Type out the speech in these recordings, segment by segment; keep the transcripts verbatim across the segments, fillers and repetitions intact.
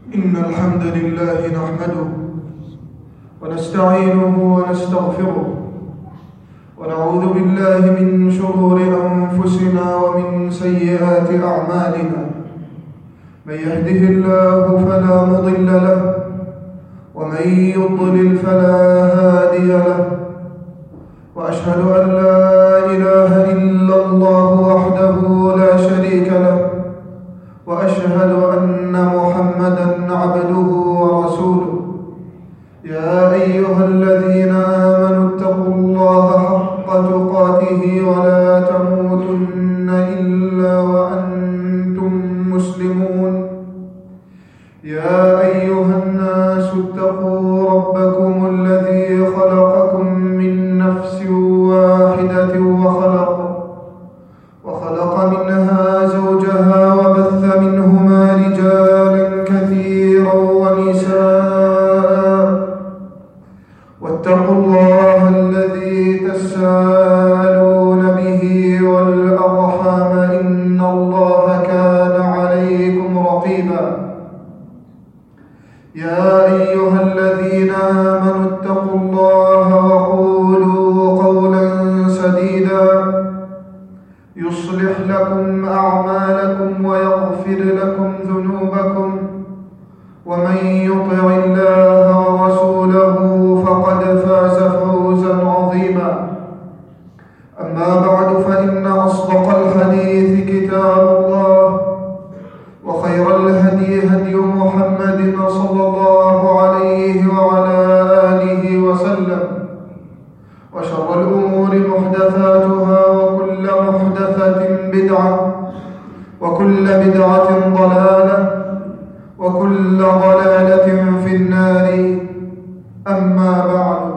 إن الحمد لله نحمده ونستعينه ونستغفره ونعوذ بالله من شرور أنفسنا ومن سيئات أعمالنا. من يهده الله فلا مضل له ومن يضلل فلا هادي له، وأشهد أن لا إله إلا الله وحده لا شريك له، وأشهد أن محمدًا عبده ورسوله. يا أيها الذين آمنوا اتقوا الله حق تقاته ولا تموتن إلا وأنتم مسلمون. يا أيها الناس اتقوا ربكم الذي خلقكم من نفس واحدة وخلق وخلق منها زوجها وبث منهما رجالا كثيرا ونساء، واتقوا الله الذي تساءلون به والأرحام إن الله كان عليكم رقيبا. يا أيها الذين آمنوا اتقوا الله وقولوا قولا سديدا يصلح لكم أعمالكم ويغفر لكم ذنوبكم، ومن يطع الله ورسوله فقد فاز فوزا عظيما. أما بعد، فإن أصدق الحديث كتاب الله، وخير الهدي هدي محمد صلى الله عليه وعلى آله وسلم، وشر الأمور محدثاتها، وكل محدثة بدعة، وكل بدعة ضلالة، وكل ضلالة في النار. أما بعد،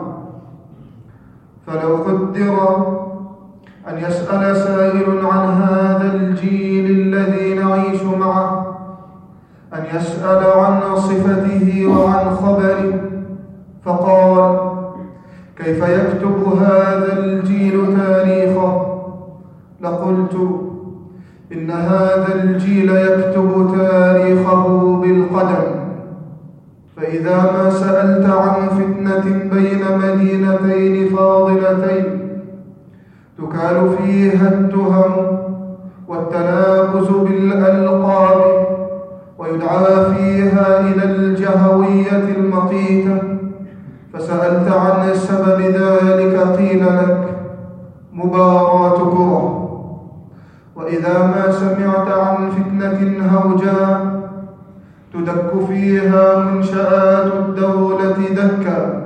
فلو قدر أن يسأل سائل عن هذا الجيل الذي نعيش معه، أن يسأل عن صفته وعن خبره، فقال: كيف يكتب هذا الجيل تاريخه؟ لقلت: إن هذا الجيل يكتب تاريخه بالقدم. فإذا ما سألت عن فتنة بين مدينتين فاضلتين تكال فيها التهم والتنابز بالألقاب، ويدعى فيها إلى الجهوية المقيتة، فسألت عن سبب ذلك قيل لك: مباراة كرة. وإذا ما سمعت عن فتنة هوجاء تدك فيها منشآت الدولة دكا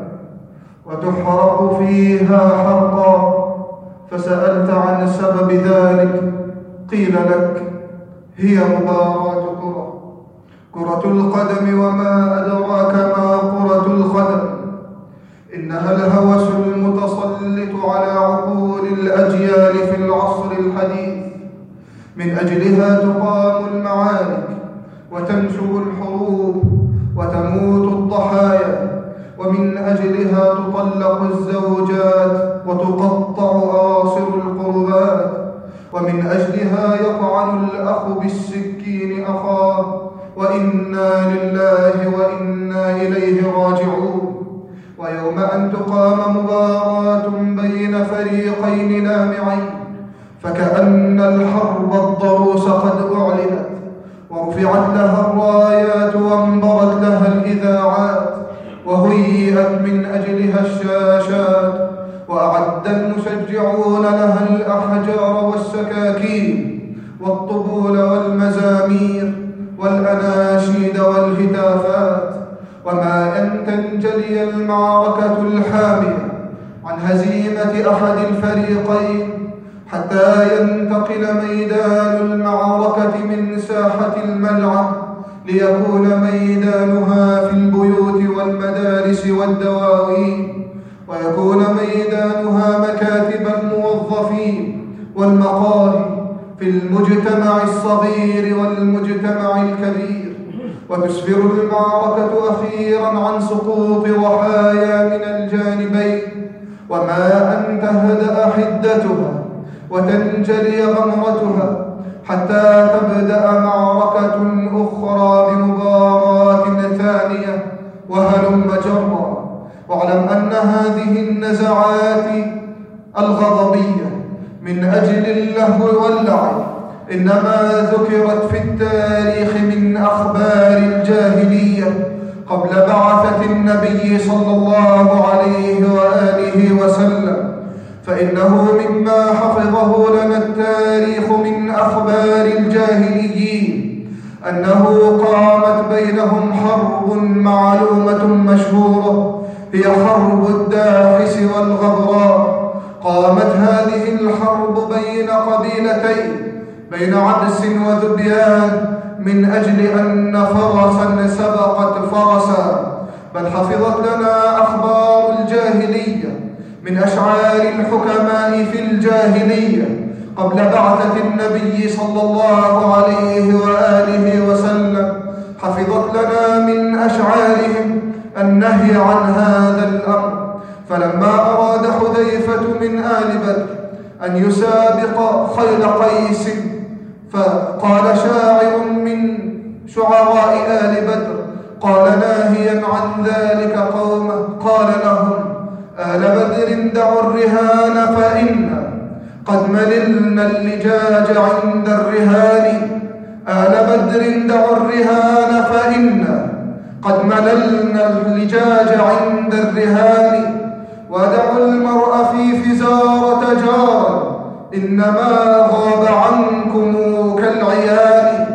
وتحرق فيها حرقا، فسألت عن سبب ذلك قيل لك: هي مباراة كرة. كرة القدم، وما أدراك ما كرة القدم؟ إنها الهوس المتسلط على عقول الأجيال في العصر الحديث. من أجلها تقام المعارك وتنشب الحروب وتموت الضحايا، ومن أجلها تطلق الزوجات وتقطع أواصر القربات، ومن أجلها يطعن الأخ بالسكين أخاه، وإنا لله وإنا إليه راجعون. ويوم أن تقام مباراة بين فريقين لامعين، فكأن الحرب الضروس قد أعلنت، ورفعت لها الرايات وانبرت لها الإذاعات، وهيئت من أجلها الشاشات، وأعد المشجعون لها الأحجار والسكاكين والطبول والمزامير والأناشيد والهتافات. وما أن تنجلي المعركة الحامية عن هزيمة أحد الفريقين حتى ينتقل ميدان المعركة من ساحة الملعب ليكون ميدانها في البيوت والمدارس والدواوين، ويكون ميدانها مكاتب الموظفين والمقاهي في المجتمع الصغير والمجتمع الكبير، وتسفر المعركة أخيرا عن سقوط ضحايا من الجانبين. وما أن تهدأ حدتها وتنجلي غمرتها حتى تبدأ معركة أخرى بمباراة أجل اللهو واللعب، إنما ذكرت في التاريخ من أخبار الجاهلية قبل بعثة النبي صلى الله عليه وآله وسلم. فإنه مما حفظه لنا التاريخ من أخبار الجاهليين أنه قامت بينهم حرب معلومة مشهورة، هي حرب الداحس والغبراء. قامت هذه الحرب بين قبيلتين، بين عبس وذبيان، من أجل أن فرسا سبقت فرسا. بل حفظت لنا أخبار الجاهلية من أشعار الحكماء في الجاهلية قبل بعثة النبي صلى الله عليه وآله وسلم، حفظت لنا من أشعارهم النهي عن هذا الأمر. فلما أراد حذيفة من آل بدر أن يسابق خيل قيس، فقال شاعر من شعراء آل بدر، قال ناهيا عن ذلك قومه، قال لهم: آل بدر دعوا الرهان فإنا قد مللنا اللجاج عند الرهان. آل بدر دعوا الرهان فإنا قد مللنا اللجاج عند الرهان. ودعوا المرء في فزارة جارا إنما غاب عنكم كالعيان.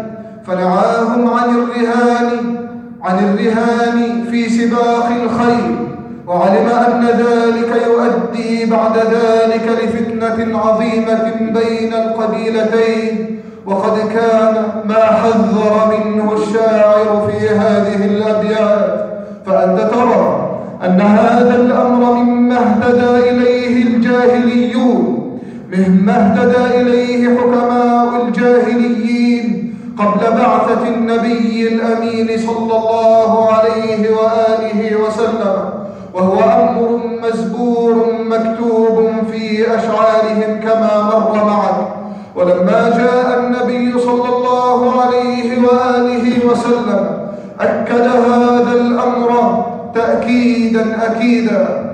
فنعاهم عن الرهان عن الرهان في سباق الخيل، وعلم أن ذلك يؤدي بعد ذلك لفتنة عظيمة بين القبيلتين، وقد كان ما حذر منه الشاعر في هذه الأبيات. فأنت ترى أن هذا الأمر مما اهتدى إليه الجاهليون، مما اهتدى إليه حكماء الجاهليين قبل بعثة النبي الأمين صلى الله عليه وآله وسلم، وهو أمر مزبور مكتوب في أشعارهم كما مر معك. ولما جاء النبي صلى الله عليه وآله وسلم أكد هذا الأمر تأكيدا أكيدا،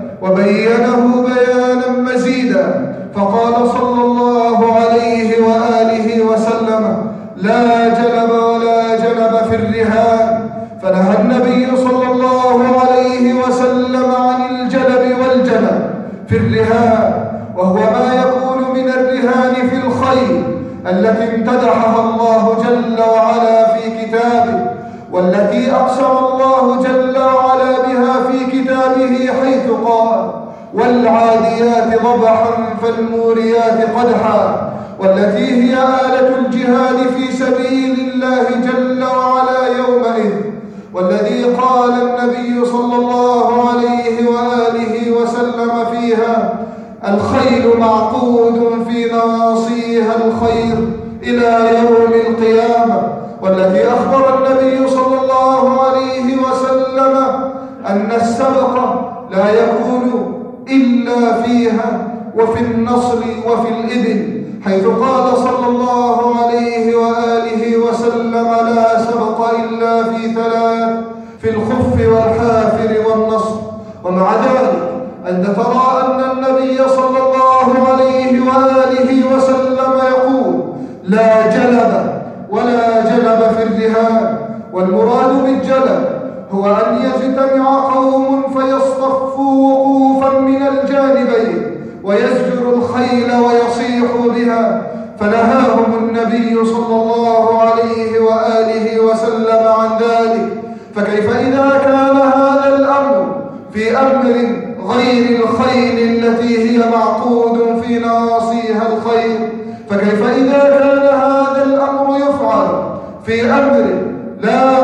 وبينه بيانا مزيدا، فقال صلى الله عليه وآله وسلم: لا جلب ولا جلب في الرهان. فنهى النبي صلى الله عليه وسلم عن الجلب والجلب في الرهان، وهو ما يكون من الرهان في الخيل التي امتدحها الله جل وعلا في كتابه، والتي أقسم الله جل وعلا بها في كتابه حيث قال: والعاديات ضبحا فالموريات قدحا، والتي هي آلة الجهاد في سبيل الله جل وعلا يومئذ. والذي قال النبي صلى الله عليه وآله وسلم فيها: الخيل معقود في نواصيها الخير إلى يوم القيامة. والتي أخبر النبي صلى الله عليه وسلم أن السبق لا يكون إلا فيها وفي النصر وفي الإبل، حيث قال صلى الله عليه وآله وسلم: لا سبق إلا في ثلاث: في الخف والحافر والنصر. ومع ذلك أنت ترى أن النبي صلى الله عليه وآله وسلم يقول: لا جلب ولا جلب في الرهان. والمراد بالجلب هو أن يجتمع قوم فيصطفوا وقوفا من الجانبين ويزجر الخيل ويصيحوا بها، فنهاهم النبي صلى الله عليه وآله وسلم عن ذلك. فكيف إذا كان هذا الأمر في أمر غير الخيل التي هي معقود في نواصيها الخير؟ فكيف إذا كان هذا الأمر يفعل في أمر لا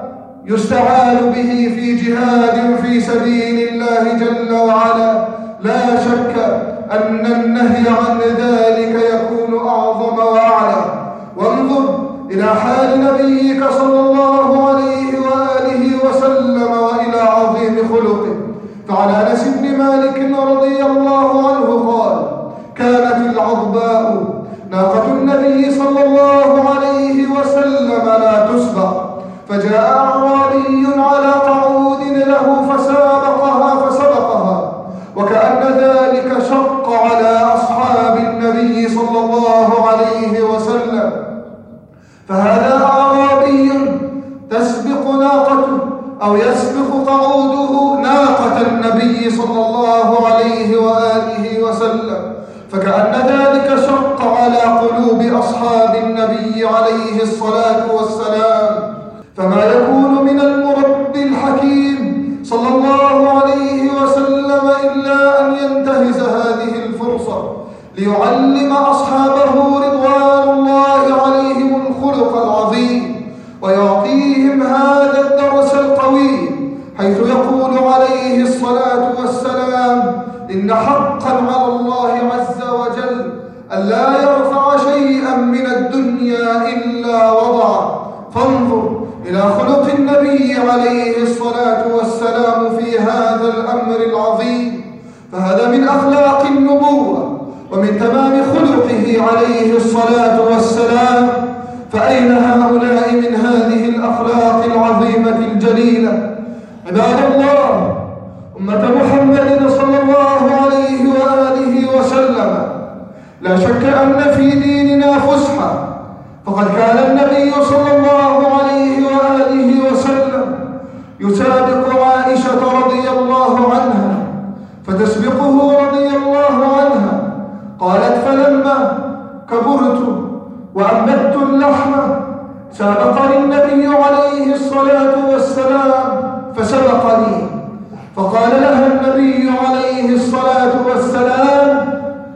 يستعان به في جهاد في سبيل الله جل وعلا؟ لا شك أن النهي عن ذلك يكون أعظم وأعلى. وانظر إلى حال نبيك صلى الله عليه وآله وسلم وإلى عظيم خلقه. فعن أنس بن مالك رضي الله عنه قال: كانت العضباء ناقة النبي صلى الله عليه وسلم لا تسبق، فجاء أعرابي على قعود له فسابقها فسبقها، وكأن ذلك شق على أصحاب النبي صلى يسبق ناقته أو يسبق قعوده ناقة النبي صلى الله عليه وآله وسلم، فكأن ذلك شق على قلوب أصحاب النبي عليه الصلاة والسلام. فما يكون من المربي الحكيم صلى الله عليه وسلم إلا أن ينتهز هذه الفرصة ليعلم أصحابه رضوان الله عليهم الخلق العظيم، ويعطيهم هذا الدرس القوي، حيث يقول عليه الصلاة والسلام: إن حقا على الله عز وجل ألا يرفع شيئا من الدنيا إلا وضعه. فانظر إلى خلق النبي عليه الصلاة والسلام في هذا الأمر العظيم، فهذا من أخلاق النبوة ومن تمام خلقه عليه الصلاة والسلام. فأين هؤلاء من هذه الأخلاق العظيمة الجليلة؟ عباد الله، أمة محمد صلى الله عليه وآله وسلم، لا شك أن في ديننا فسحة، فقد كان النبي صلى الله عليه وآله وسلم يسابق عائشة رضي الله عنها فتسبقه رضي الله عنها. قالت: فلما كبرت وأمدت اللحم سابقني النبي عليه الصلاة والسلام فسبقني، فقال لها النبي عليه الصلاة والسلام: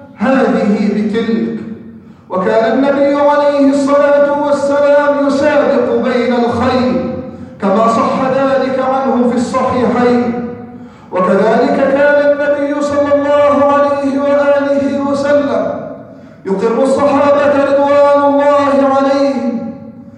هذه بتلك. وكان النبي عليه الصلاة والسلام يسابق بين الخير كما صح ذلك عنه في الصحيحين. وكذلك كان النبي صلى الله عليه وآله وسلم يقر الصحابة رضوان الله عليهم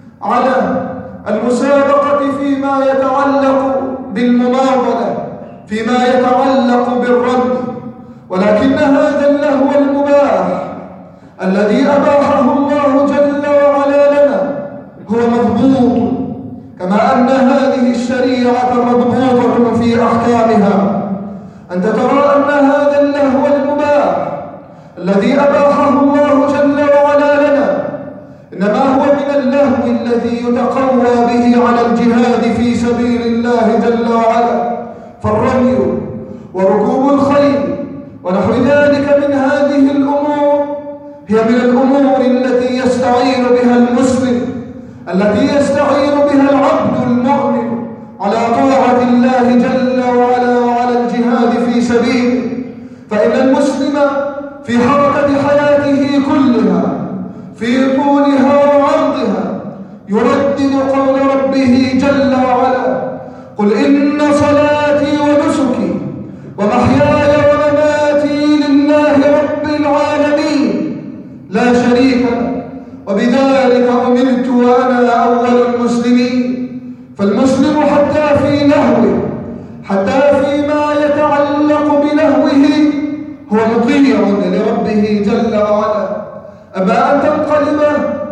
على المسابقة فيما يتعلق بالمناضلة، فيما يتعلق بالرمي، ولكن هذا اللهو المباح الذي أباحه الله جل وعلا لنا هو مضبوط، كما أن هذه الشريعة مضبوطة في أحكامها. أنت ترى أن هذا اللهو المباح الذي أباحه الله جل وعلا لنا إنما هو من اللهو الذي يتقوى به على الجهاد في سبيل الله جل وعلا، فالرمي وركوب الخيل ونحو ذلك من هذه الأمور هي من الأمور التي يستعين بها المسلم، التي يستعين بها العبد المؤمن على طاعة الله جل وعلا وعلى الجهاد في سبيله. فإن المسلم في حركة حياته كلها في طولها وعرضها يردد قول ربه جل وعلا: قل إن صلاتي ونسكي ومحياي ومماتي لله رب العالمين لا شريك له وبذلك أمرت وأنا أول المسلمين. فالمسلم حتى في لهوه، حتى فيما يتعلق بلهوه، هو مطيع لربه جل وعلا. أما أن تنقلب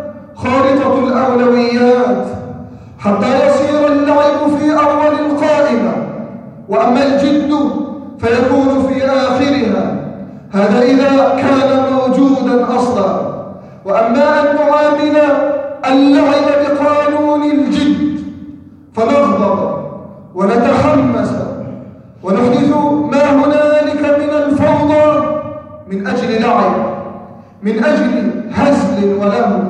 خارطة الأولويات حتى يصير اللعب في أول القائمة، وأما الجد فيكون في آخرها، هذا إذا كان موجودا أصلا. وأما أن نعامل اللعب بقانون الجد فنغضب ونتحمس ونحدث ما هنالك من الفوضى من أجل لعب، من أجل هزل ولهو،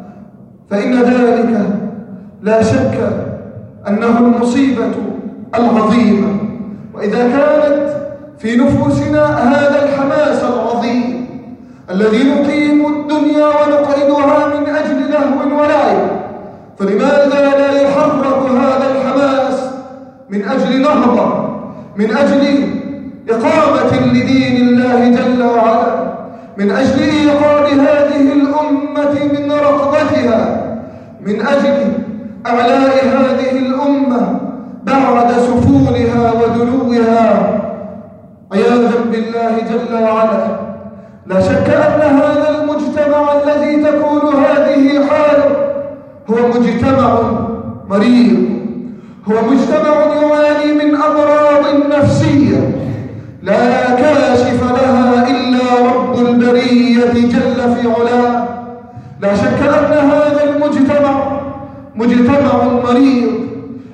فإن ذلك لا شك أنه المصيبة العظيمة. وإذا كانت في نفوسنا هذا الحماس العظيم الذي نقيم الدنيا ونقعدها من أجل لهو ولعب، فلماذا لا يحرك هذا الحماس من أجل نهضة، من أجل إقامة لدين الله جل وعلا، من أجل إيقاظ هذه الأمة من رقبتها، من أجل أعلاء هذه الأمة بعد سفولها ودنوها عياذا بالله جل وعلا. لا شك أن هذا المجتمع الذي تكون هذه حاله هو مجتمع مريض، هو مجتمع يعاني من أمراض نفسية لا كاشف لها إلا رب البرية جل في علاه. لا شك أن هذا المجتمع مجتمع مريض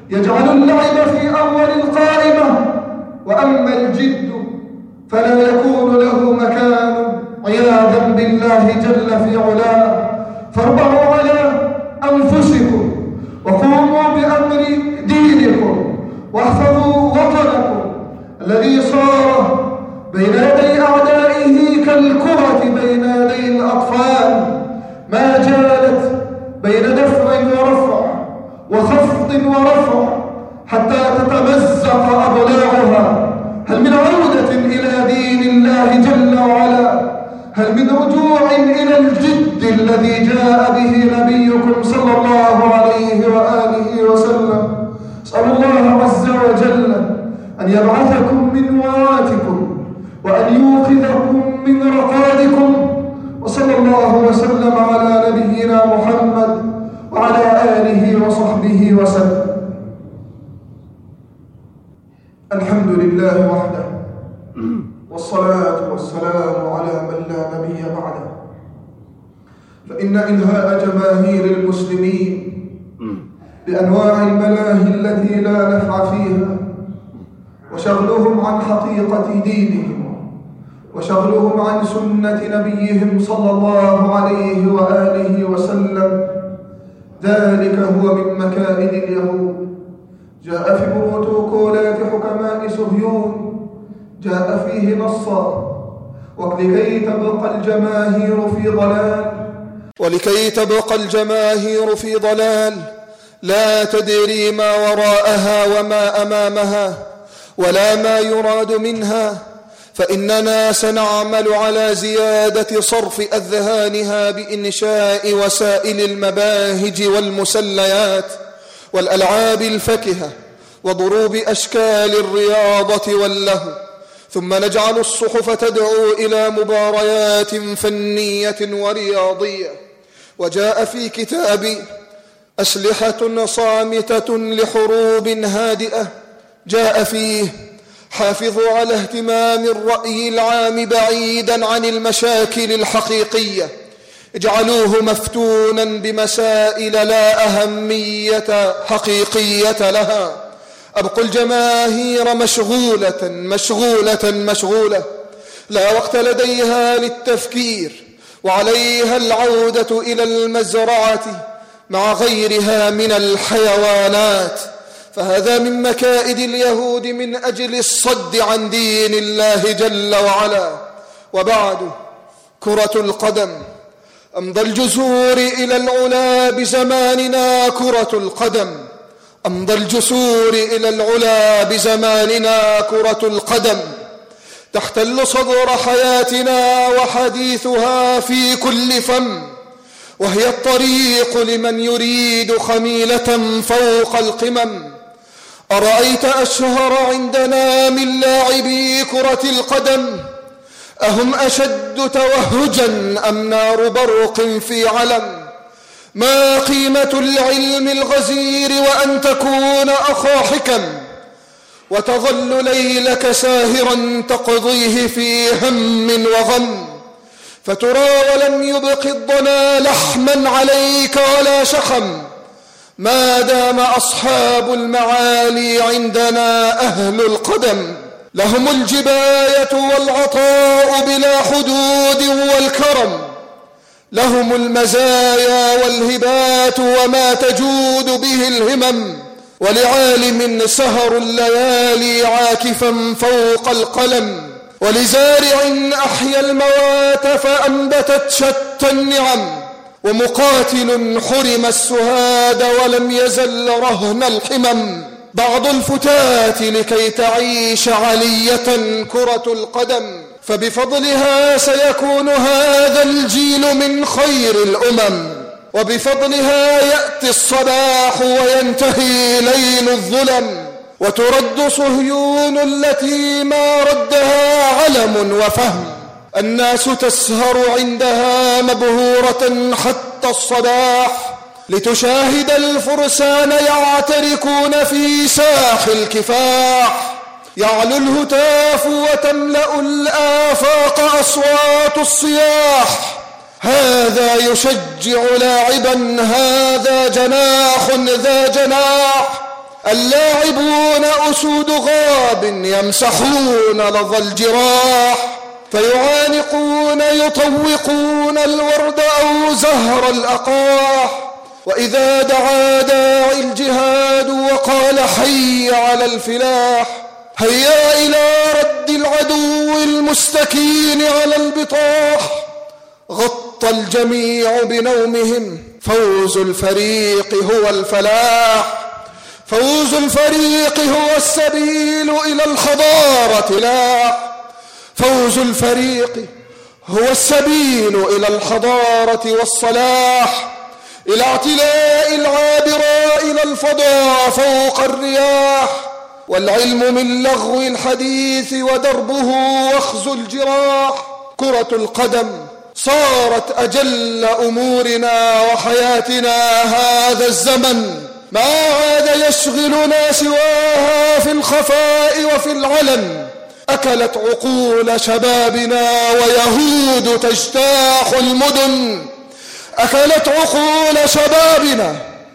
يجعل اللعب في أول القائمة، وأما الجد فلا يكون له مكان عياذا بالله جل في علاه. فاربعوا على أنفسكم وقوموا بأمر دينكم واحفظوا وطنكم الذي صار بين يدي أعدائه كالكرة بين يدي الأطفال، ما جالت بين دفع ورفع وخفض ورفع حتى تتمزق أضلاعها. هل من عودة إلى دين الله جل وعلا؟ هل من رجوع إلى الجد الذي جاء به نبيكم صلى الله عليه وآله وسلم؟ أسأل الله عز وجل أن يبعثكم من وعاتكم وأن يوقظكم من رقادكم، وصلى الله وسلم على نبينا محمد وعلى آله وصحبه وسلم. الحمد لله وحده، والصلاة والسلام على من لا نبي بعده. فإن إلهاء جماهير المسلمين بأنواع الملاهي التي لا نفع فيها، وشغلهم عن حقيقة دينهم، وشغلهم عن سنة نبيهم صلى الله عليه وآله وسلم، ذلك هو من مكائد اليهود. جاء في بروتوكولات حكماء صهيون، جاء فيه نصا: ولكي تبقى الجماهير في ضلال ولكي تبقى الجماهير في ضلال لا تدري ما وراءها وما أمامها ولا ما يراد منها، فإننا سنعمل على زيادة صرف أذهانها بإنشاء وسائل المباهج والمسليات والألعاب الفكهة وضروب أشكال الرياضة واللهو، ثم نجعل الصحف تدعو إلى مباريات فنية ورياضية. وجاء في كتاب أسلحة صامتة لحروب هادئة، جاء فيه: حافظوا على اهتمام الرأي العام بعيدا عن المشاكل الحقيقية، اجعلوه مفتونا بمسائل لا أهمية حقيقية لها، أبقوا الجماهير مشغولة مشغولة مشغولة لا وقت لديها للتفكير، وعليها العودة إلى المزرعة مع غيرها من الحيوانات. فهذا من مكائد اليهود من أجل الصد عن دين الله جل وعلا. وبعد، كرة القدم أمضى الجسور إلى العلا بزماننا، كرة القدم أمضى الجسور إلى العلا بزماننا، كرة القدم تحتل صدر حياتنا وحديثها في كل فم، وهي الطريق لمن يريد خميلة فوق القمم. أرأيت أشهر عندنا من لاعبي كرة القدم؟ أهم أشد توهجا أم نار برق في علم؟ ما قيمة العلم الغزير وأن تكون أخا حكم، وتظل ليلك ساهرا تقضيه في هم وغم، فترى ولم يبق الضنا لحما عليك ولا شخم، ما دام أصحاب المعالي عندنا أهل القدم. لهم الجباية والعطاء بلا حدود والكرم، لهم المزايا والهبات وما تجود به الهمم، ولعالم سهر الليالي عاكفا فوق القلم، ولزارع أحيا الموات فأنبتت شتى النعم، ومقاتل حرم السهاد ولم يزل رهن الحمم. بعض الفتات لكي تعيش علية كرة القدم، فبفضلها سيكون هذا الجيل من خير الأمم، وبفضلها يأتي الصباح وينتهي ليل الظلم، وترد صهيون التي ما ردها علم وفهم. الناس تسهر عندها مبهورة حتى الصباح، لتشاهد الفرسان يعتركون في ساح الكفاح، يعلو الهتاف وتملأ الآفاق أصوات الصياح. هذا يشجع لاعبا، هذا جناح ذا جناح، اللاعبون أسود غاب يمسحون لظى الجراح، فيعانقون يطوقون الورد أو زهر الأقاح. وإذا دعا داعي الجهاد وقال حي على الفلاح، هيا إلى رد العدو المستكين على البطاح. غطى الجميع بنومهم، فوز الفريق هو الفلاح، فوز الفريق هو السبيل إلى الحضارة لاح، فوز الفريق هو السبيل إلى الحضارة والصلاح، إلى اعتلاء العابراء إلى الفضاء فوق الرياح. والعلم من لغو الحديث ودربه واخذ الجراح. كرة القدم صارت أجل أمورنا وحياتنا هذا الزمن، ما عاد يشغلنا سواها في الخفاء وفي العلن. أكلت عقول شبابنا ويهود تجتاح المدن، أكلت عقول شبابنا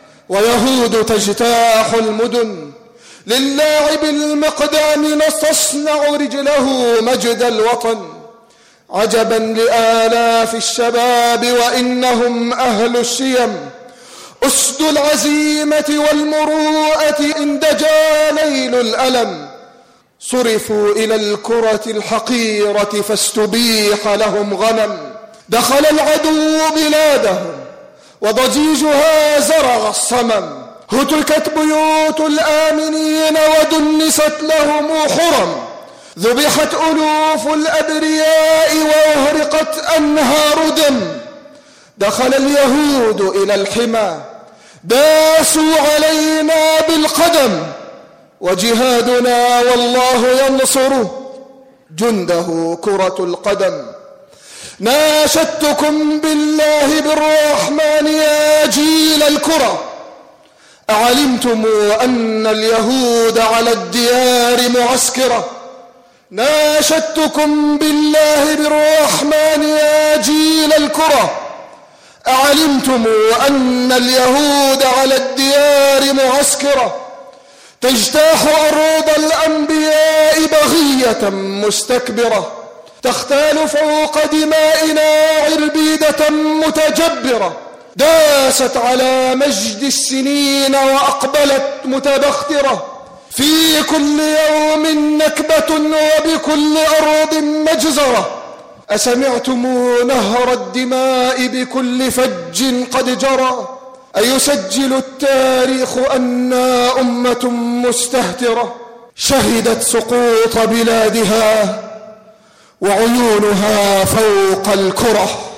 ويهود تجتاح المدن. للاعب المقدام نستصنع رجله مجد الوطن. عجبا لآلاف الشباب وإنهم أهل الشيم، أسد العزيمة والمروءة إن دجا ليل الألم. صرفوا إلى الكرة الحقيرة فاستبيح لهم غنم. دخل العدو بلادهم وضجيجها زرع الصمم. هتكت بيوت الآمنين ودنست لهم حرم. ذبحت ألوف الأبرياء وأهرقت أنهار دم. دخل اليهود إلى الحمى داسوا علينا بالقدم. وجهادنا والله ينصره جنده كرة القدم. ناشدتكم بالله بالرحمن يا جيل الكرة، أعلمتم أن اليهود على الديار معسكرة. ناشدتكم بالله بالرحمن يا جيل الكرة، أعلمتم أن اليهود على الديار معسكرة. تجتاح أرض الأنبياء بغية مستكبرة، تختال فوق دمائنا عربيدة متجبرة. داست على مجد السنين وأقبلت متبخترة. في كل يوم نكبة وبكل أرض مجزرة. أسمعتم نهر الدماء بكل فج قد جرى؟ أيسجل التاريخ أننا أمة مستهترة شهدت سقوط بلادها وعيونها فوق الكرة.